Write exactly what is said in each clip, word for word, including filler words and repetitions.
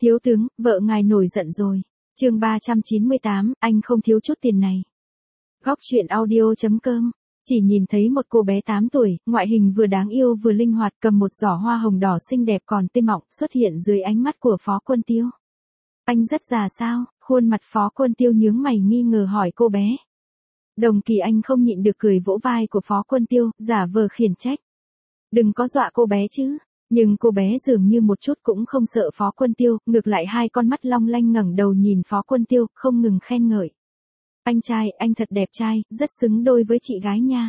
Thiếu tướng, vợ ngài nổi giận rồi. Chương ba trăm chín mươi tám, anh không thiếu chút tiền này. Góc truyện audio chấm com. Chỉ nhìn thấy một cô bé tám tuổi, ngoại hình vừa đáng yêu vừa linh hoạt, cầm một giỏ hoa hồng đỏ xinh đẹp còn tươi mọng, xuất hiện dưới ánh mắt của Phó Quân Tiêu. Anh rất già sao? Khuôn mặt Phó Quân Tiêu nhướng mày nghi ngờ hỏi cô bé. Đồng Kỳ Anh không nhịn được cười vỗ vai của Phó Quân Tiêu, giả vờ khiển trách. Đừng có dọa cô bé chứ. Nhưng cô bé dường như một chút cũng không sợ Phó Quân Tiêu, ngược lại hai con mắt long lanh ngẩng đầu nhìn Phó Quân Tiêu, không ngừng khen ngợi. Anh trai, anh thật đẹp trai, rất xứng đôi với chị gái nha.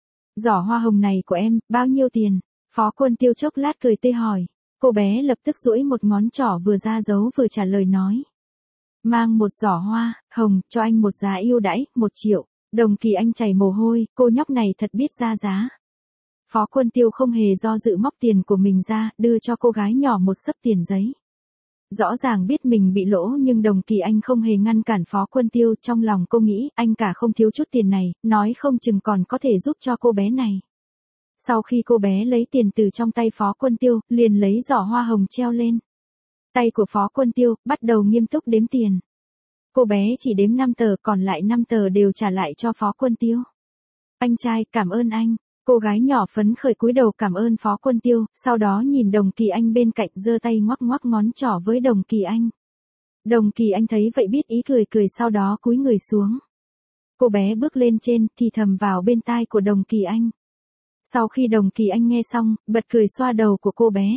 Giỏ hoa hồng này của em, bao nhiêu tiền? Phó Quân Tiêu chốc lát cười tươi hỏi. Cô bé lập tức duỗi một ngón trỏ vừa ra dấu vừa trả lời nói. Mang một giỏ hoa hồng, cho anh một giá ưu đãi, một triệu. Đồng Kỳ Anh chảy mồ hôi, cô nhóc này thật biết ra giá. Phó Quân Tiêu không hề do dự móc tiền của mình ra, đưa cho cô gái nhỏ một xấp tiền giấy. Rõ ràng biết mình bị lỗ nhưng Đồng Kỳ Anh không hề ngăn cản Phó Quân Tiêu, trong lòng cô nghĩ anh cả không thiếu chút tiền này, nói không chừng còn có thể giúp cho cô bé này. Sau khi cô bé lấy tiền từ trong tay Phó Quân Tiêu, liền lấy giỏ hoa hồng treo lên. Tay của Phó Quân Tiêu, bắt đầu nghiêm túc đếm tiền. Cô bé chỉ đếm năm tờ, còn lại năm tờ đều trả lại cho Phó Quân Tiêu. Anh trai, cảm ơn anh. Cô gái nhỏ phấn khởi cúi đầu cảm ơn Phó Quân Tiêu, sau đó nhìn Đồng Kỳ Anh bên cạnh giơ tay ngoắc ngoắc ngón trỏ với Đồng Kỳ Anh. Đồng Kỳ Anh thấy vậy biết ý cười cười sau đó cúi người xuống. Cô bé bước lên trên thì thầm vào bên tai của Đồng Kỳ Anh. Sau khi Đồng Kỳ Anh nghe xong, bật cười xoa đầu của cô bé.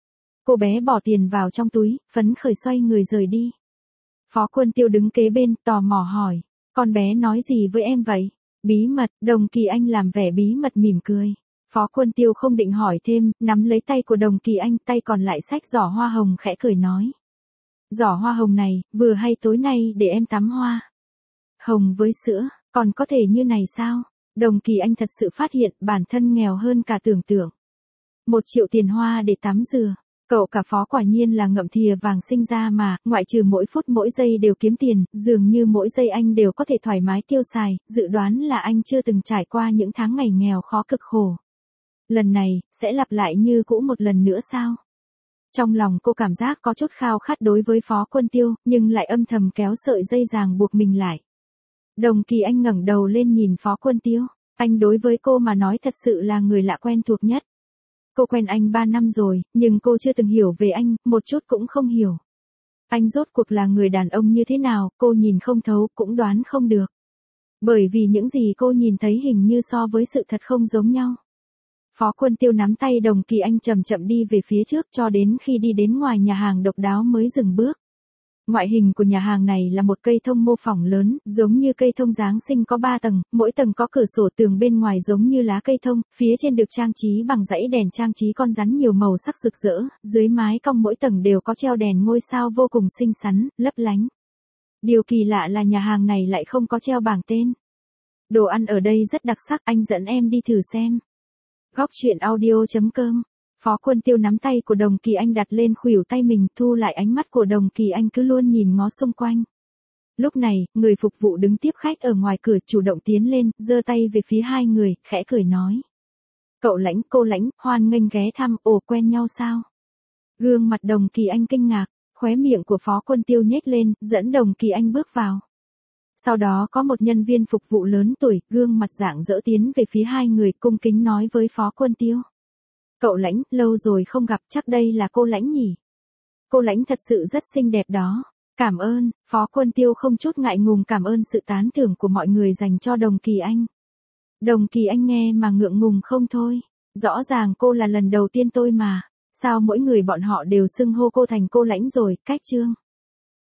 Cô bé bỏ tiền vào trong túi, phấn khởi xoay người rời đi. Phó Quân Tiêu đứng kế bên, tò mò hỏi, con bé nói gì với em vậy? Bí mật, Đồng Kỳ Anh làm vẻ bí mật mỉm cười. Phó Quân Tiêu không định hỏi thêm, nắm lấy tay của Đồng Kỳ Anh, tay còn lại xách giỏ hoa hồng khẽ cười nói. Giỏ hoa hồng này, vừa hay tối nay để em tắm hoa hồng với sữa, còn có thể như này sao? Đồng Kỳ Anh thật sự phát hiện bản thân nghèo hơn cả tưởng tượng. Một triệu tiền hoa để tắm dừa. Cậu cả Phó quả nhiên là ngậm thìa vàng sinh ra mà, ngoại trừ mỗi phút mỗi giây đều kiếm tiền, dường như mỗi giây anh đều có thể thoải mái tiêu xài, dự đoán là anh chưa từng trải qua những tháng ngày nghèo khó cực khổ. Lần này, sẽ lặp lại như cũ một lần nữa sao? Trong lòng cô cảm giác có chút khao khát đối với Phó Quân Tiêu, nhưng lại âm thầm kéo sợi dây ràng buộc mình lại. Đồng Kỳ Anh ngẩng đầu lên nhìn Phó Quân Tiêu, anh đối với cô mà nói thật sự là người lạ quen thuộc nhất. Cô quen anh ba năm rồi, nhưng cô chưa từng hiểu về anh, một chút cũng không hiểu. Anh rốt cuộc là người đàn ông như thế nào, cô nhìn không thấu, cũng đoán không được. Bởi vì những gì cô nhìn thấy hình như so với sự thật không giống nhau. Phó Quân Tiêu nắm tay Đồng Kỳ Anh chậm chậm đi về phía trước cho đến khi đi đến ngoài nhà hàng độc đáo mới dừng bước. Ngoại hình của nhà hàng này là một cây thông mô phỏng lớn, giống như cây thông Giáng sinh có ba tầng, mỗi tầng có cửa sổ, tường bên ngoài giống như lá cây thông, phía trên được trang trí bằng dãy đèn trang trí con rắn nhiều màu sắc rực rỡ, dưới mái cong mỗi tầng đều có treo đèn ngôi sao vô cùng xinh xắn, lấp lánh. Điều kỳ lạ là nhà hàng này lại không có treo bảng tên. Đồ ăn ở đây rất đặc sắc, anh dẫn em đi thử xem. Góc truyện audio chấm com. Phó Quân Tiêu nắm tay của Đồng Kỳ Anh đặt lên khuỷu tay mình, thu lại ánh mắt của Đồng Kỳ Anh cứ luôn nhìn ngó xung quanh. Lúc này, người phục vụ đứng tiếp khách ở ngoài cửa chủ động tiến lên, giơ tay về phía hai người, khẽ cười nói. Cậu Lãnh, cô Lãnh, hoan nghênh ghé thăm, ồ quen nhau sao? Gương mặt Đồng Kỳ Anh kinh ngạc, khóe miệng của Phó Quân Tiêu nhếch lên, dẫn Đồng Kỳ Anh bước vào. Sau đó có một nhân viên phục vụ lớn tuổi, gương mặt rạng rỡ tiến về phía hai người, cung kính nói với Phó Quân Tiêu. Cậu Lãnh, lâu rồi không gặp, chắc đây là cô Lãnh nhỉ? Cô Lãnh thật sự rất xinh đẹp đó. Cảm ơn, Phó Quân Tiêu không chút ngại ngùng cảm ơn sự tán thưởng của mọi người dành cho Đồng Kỳ Anh. Đồng Kỳ Anh nghe mà ngượng ngùng không thôi. Rõ ràng cô là lần đầu tiên tôi mà. Sao mỗi người bọn họ đều xưng hô cô thành cô Lãnh rồi, cách chương.